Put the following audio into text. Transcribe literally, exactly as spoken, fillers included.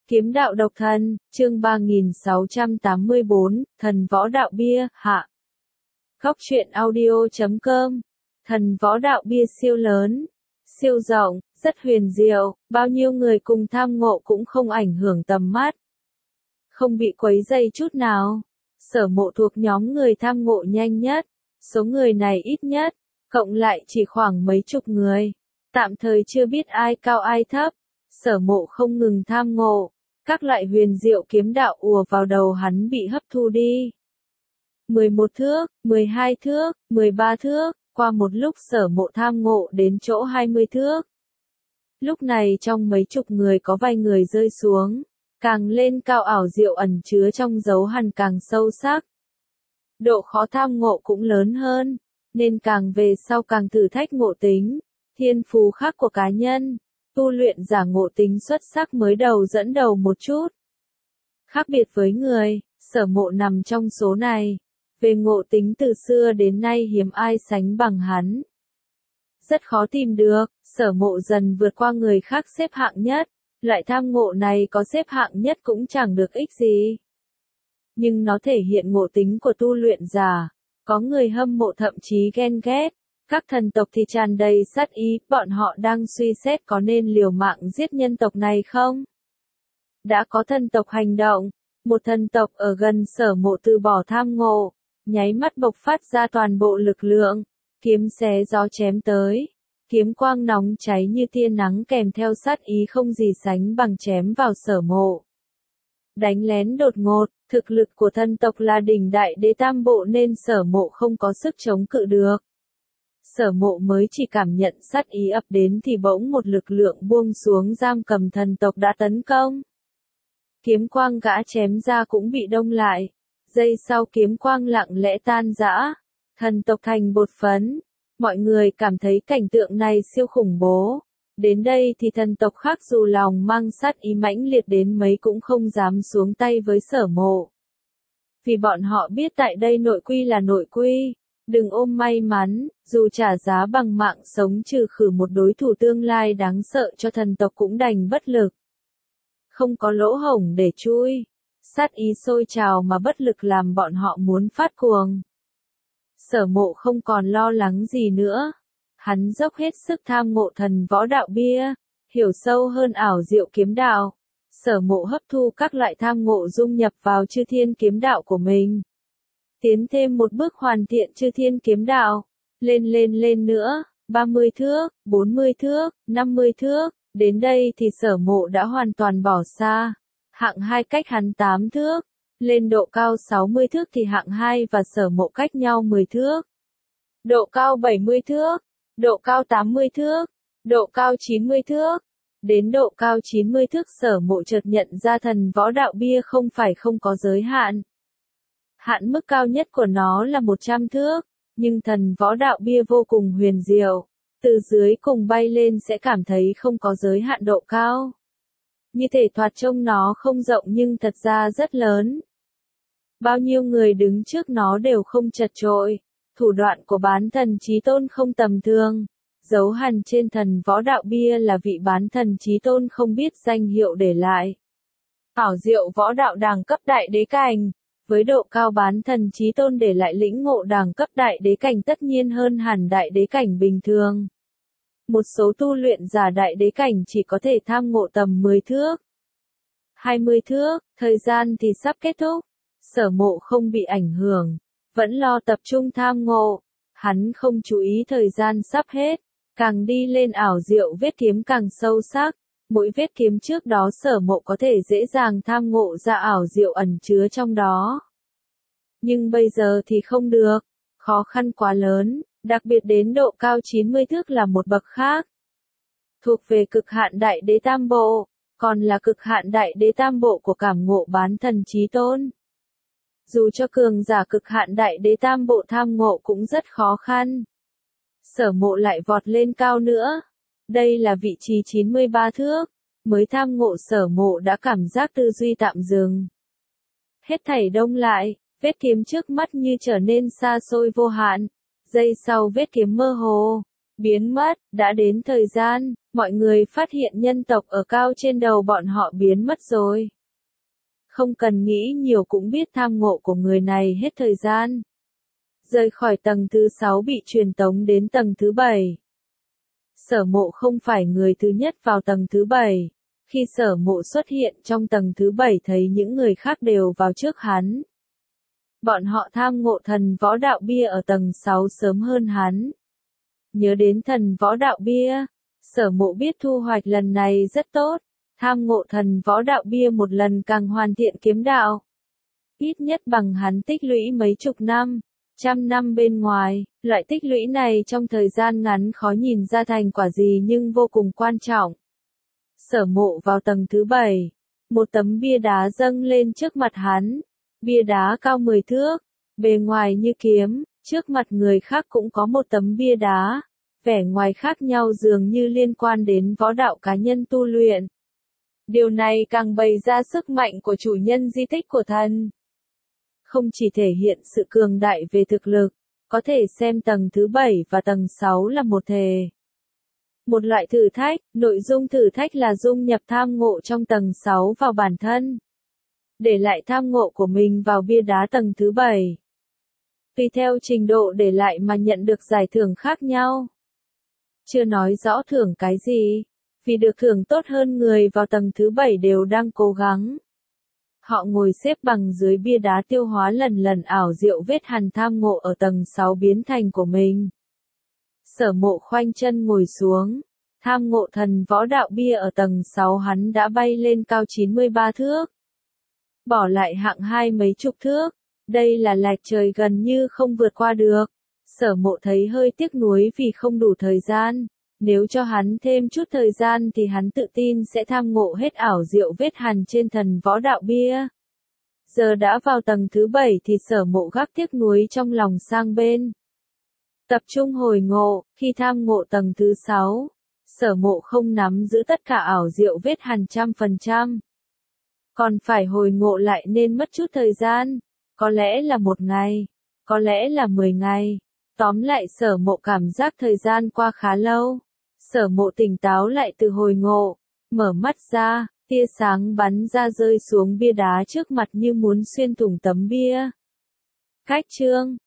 Kiếm đạo độc thân, chương ba nghìn sáu trăm tám mươi bốn, Thần võ đạo bia, hạ. Góc truyện audio chấm com. Thần võ đạo bia siêu lớn, siêu rộng, rất huyền diệu, bao nhiêu người cùng tham ngộ cũng không ảnh hưởng tầm mắt. Không bị quấy dày chút nào. Sở Mộ thuộc nhóm người tham ngộ nhanh nhất, số người này ít nhất, cộng lại chỉ khoảng mấy chục người. Tạm thời chưa biết ai cao ai thấp, Sở Mộ không ngừng tham ngộ. Các loại huyền diệu kiếm đạo ùa vào đầu hắn bị hấp thu đi. mười một thước, mười hai thước, mười ba thước, qua một lúc Sở Mộ tham ngộ đến chỗ hai mươi thước. Lúc này trong mấy chục người có vài người rơi xuống, càng lên cao ảo diệu ẩn chứa trong dấu hằn càng sâu sắc. Độ khó tham ngộ cũng lớn hơn, nên càng về sau càng thử thách ngộ tính, thiên phú khác của cá nhân. Tu luyện giả ngộ tính xuất sắc mới đầu dẫn đầu một chút. Khác biệt với người, Sở Mộ nằm trong số này. Về ngộ tính từ xưa đến nay hiếm ai sánh bằng hắn. Rất khó tìm được, Sở Mộ dần vượt qua người khác xếp hạng nhất. Loại tham ngộ này có xếp hạng nhất cũng chẳng được ích gì. Nhưng nó thể hiện ngộ tính của tu luyện giả. Có người hâm mộ thậm chí ghen ghét. Các thần tộc thì tràn đầy sát ý, bọn họ đang suy xét có nên liều mạng giết nhân tộc này không? Đã có thần tộc hành động, một thần tộc ở gần Sở Mộ từ bỏ tham ngộ, nháy mắt bộc phát ra toàn bộ lực lượng, kiếm xé gió chém tới, kiếm quang nóng cháy như tia nắng kèm theo sát ý không gì sánh bằng chém vào Sở Mộ. Đánh lén đột ngột, thực lực của thần tộc là đỉnh đại đế tam bộ nên Sở Mộ không có sức chống cự được. Sở Mộ mới chỉ cảm nhận sát ý ập đến thì bỗng một lực lượng buông xuống giam cầm thần tộc đã tấn công. Kiếm quang gã chém ra cũng bị đông lại. Giây sau kiếm quang lặng lẽ tan rã. Thần tộc thành bột phấn. Mọi người cảm thấy cảnh tượng này siêu khủng bố. Đến đây thì thần tộc khác dù lòng mang sát ý mãnh liệt đến mấy cũng không dám xuống tay với Sở Mộ. Vì bọn họ biết tại đây nội quy là nội quy. Đừng ôm may mắn, dù trả giá bằng mạng sống trừ khử một đối thủ tương lai đáng sợ cho thần tộc cũng đành bất lực. Không có lỗ hổng để chui. Sát ý sôi trào mà bất lực làm bọn họ muốn phát cuồng. Sở Mộ không còn lo lắng gì nữa. Hắn dốc hết sức tham ngộ thần võ đạo bia, hiểu sâu hơn ảo diệu kiếm đạo. Sở Mộ hấp thu các loại tham ngộ dung nhập vào chư thiên kiếm đạo của mình. Tiến thêm một bước hoàn thiện chư thiên kiếm đạo, lên lên lên nữa, ba mươi thước, bốn mươi thước, năm mươi thước, đến đây thì Sở Mộ đã hoàn toàn bỏ xa. Hạng hai cách hắn tám thước, lên độ cao sáu mươi thước thì hạng hai và Sở Mộ cách nhau mười thước. Độ cao bảy mươi thước, độ cao tám mươi thước, độ cao chín mươi thước. Đến độ cao chín mươi thước Sở Mộ chợt nhận ra thần võ đạo bia không phải không có giới hạn. Hạn mức cao nhất của nó là một trăm thước, nhưng thần võ đạo bia vô cùng huyền diệu. Từ dưới cùng bay lên sẽ cảm thấy không có giới hạn độ cao. Như thể thoạt trông nó không rộng nhưng thật ra rất lớn. Bao nhiêu người đứng trước nó đều không chật chội. Thủ đoạn của bán thần chí tôn không tầm thường. Dấu hằn trên thần võ đạo bia là vị bán thần chí tôn không biết danh hiệu để lại. Ảo diệu võ đạo đẳng cấp đại đế cảnh. Với độ cao bán thần chí tôn để lại lĩnh ngộ đẳng cấp đại đế cảnh tất nhiên hơn hẳn đại đế cảnh bình thường. Một số tu luyện giả đại đế cảnh chỉ có thể tham ngộ tầm mười thước. hai mươi thước, thời gian thì sắp kết thúc. Sở Mộ không bị ảnh hưởng, vẫn lo tập trung tham ngộ. Hắn không chú ý thời gian sắp hết, càng đi lên ảo diệu vết kiếm càng sâu sắc. Mỗi vết kiếm trước đó Sở Mộ có thể dễ dàng tham ngộ ra ảo diệu ẩn chứa trong đó. Nhưng bây giờ thì không được, khó khăn quá lớn, đặc biệt đến độ cao chín mươi thước là một bậc khác. Thuộc về cực hạn đại đế tam bộ, còn là cực hạn đại đế tam bộ của cảm ngộ bán thần chí tôn. Dù cho cường giả cực hạn đại đế tam bộ tham ngộ cũng rất khó khăn. Sở Mộ lại vọt lên cao nữa. Đây là vị trí chín mươi ba thước, mới tham ngộ Sở Mộ đã cảm giác tư duy tạm dừng. Hết thảy đông lại, vết kiếm trước mắt như trở nên xa xôi vô hạn, giây sau vết kiếm mơ hồ, biến mất, đã đến thời gian, mọi người phát hiện nhân tộc ở cao trên đầu bọn họ biến mất rồi. Không cần nghĩ nhiều cũng biết tham ngộ của người này hết thời gian. Rời khỏi tầng thứ sáu bị truyền tống đến tầng thứ bảy. Sở Mộ không phải người thứ nhất vào tầng thứ bảy. Khi Sở Mộ xuất hiện trong tầng thứ bảy thấy những người khác đều vào trước hắn. Bọn họ tham ngộ thần võ đạo bia ở tầng sáu sớm hơn hắn. Nhớ đến thần võ đạo bia, Sở Mộ biết thu hoạch lần này rất tốt. Tham ngộ thần võ đạo bia một lần càng hoàn thiện kiếm đạo. Ít nhất bằng hắn tích lũy mấy chục năm, trăm năm bên ngoài, loại tích lũy này trong thời gian ngắn khó nhìn ra thành quả gì nhưng vô cùng quan trọng. Sở Mộ vào tầng thứ bảy, một tấm bia đá dâng lên trước mặt hắn. Bia đá cao mười thước, bề ngoài như kiếm, trước mặt người khác cũng có một tấm bia đá. Vẻ ngoài khác nhau dường như liên quan đến võ đạo cá nhân tu luyện. Điều này càng bày ra sức mạnh của chủ nhân di tích của thần. Không chỉ thể hiện sự cường đại về thực lực, có thể xem tầng thứ bảy và tầng sáu là một thể. Một loại thử thách, nội dung thử thách là dung nhập tham ngộ trong tầng sáu vào bản thân. Để lại tham ngộ của mình vào bia đá tầng thứ bảy. Tùy theo trình độ để lại mà nhận được giải thưởng khác nhau. Chưa nói rõ thưởng cái gì, vì được thưởng tốt hơn người vào tầng thứ bảy đều đang cố gắng. Họ ngồi xếp bằng dưới bia đá tiêu hóa lần lần ảo diệu vết hằn tham ngộ ở tầng sáu biến thành của mình. Sở Mộ khoanh chân ngồi xuống, tham ngộ thần võ đạo bia ở tầng sáu hắn đã bay lên cao chín mươi ba thước. Bỏ lại hạng hai mấy chục thước, đây là lệch trời gần như không vượt qua được. Sở Mộ thấy hơi tiếc nuối vì không đủ thời gian. Nếu cho hắn thêm chút thời gian thì hắn tự tin sẽ tham ngộ hết ảo diệu vết hằn trên thần võ đạo bia. Giờ đã vào tầng thứ bảy thì Sở Mộ gác tiếc nuối trong lòng sang bên. Tập trung hồi ngộ, khi tham ngộ tầng thứ sáu, Sở Mộ không nắm giữ tất cả ảo diệu vết hằn trăm phần trăm. Còn phải hồi ngộ lại nên mất chút thời gian, có lẽ là một ngày, có lẽ là mười ngày. Tóm lại Sở Mộ cảm giác thời gian qua khá lâu. Sở Mộ tỉnh táo lại từ hồi ngộ, mở mắt ra, tia sáng bắn ra rơi xuống bia đá trước mặt như muốn xuyên thủng tấm bia. Cách chương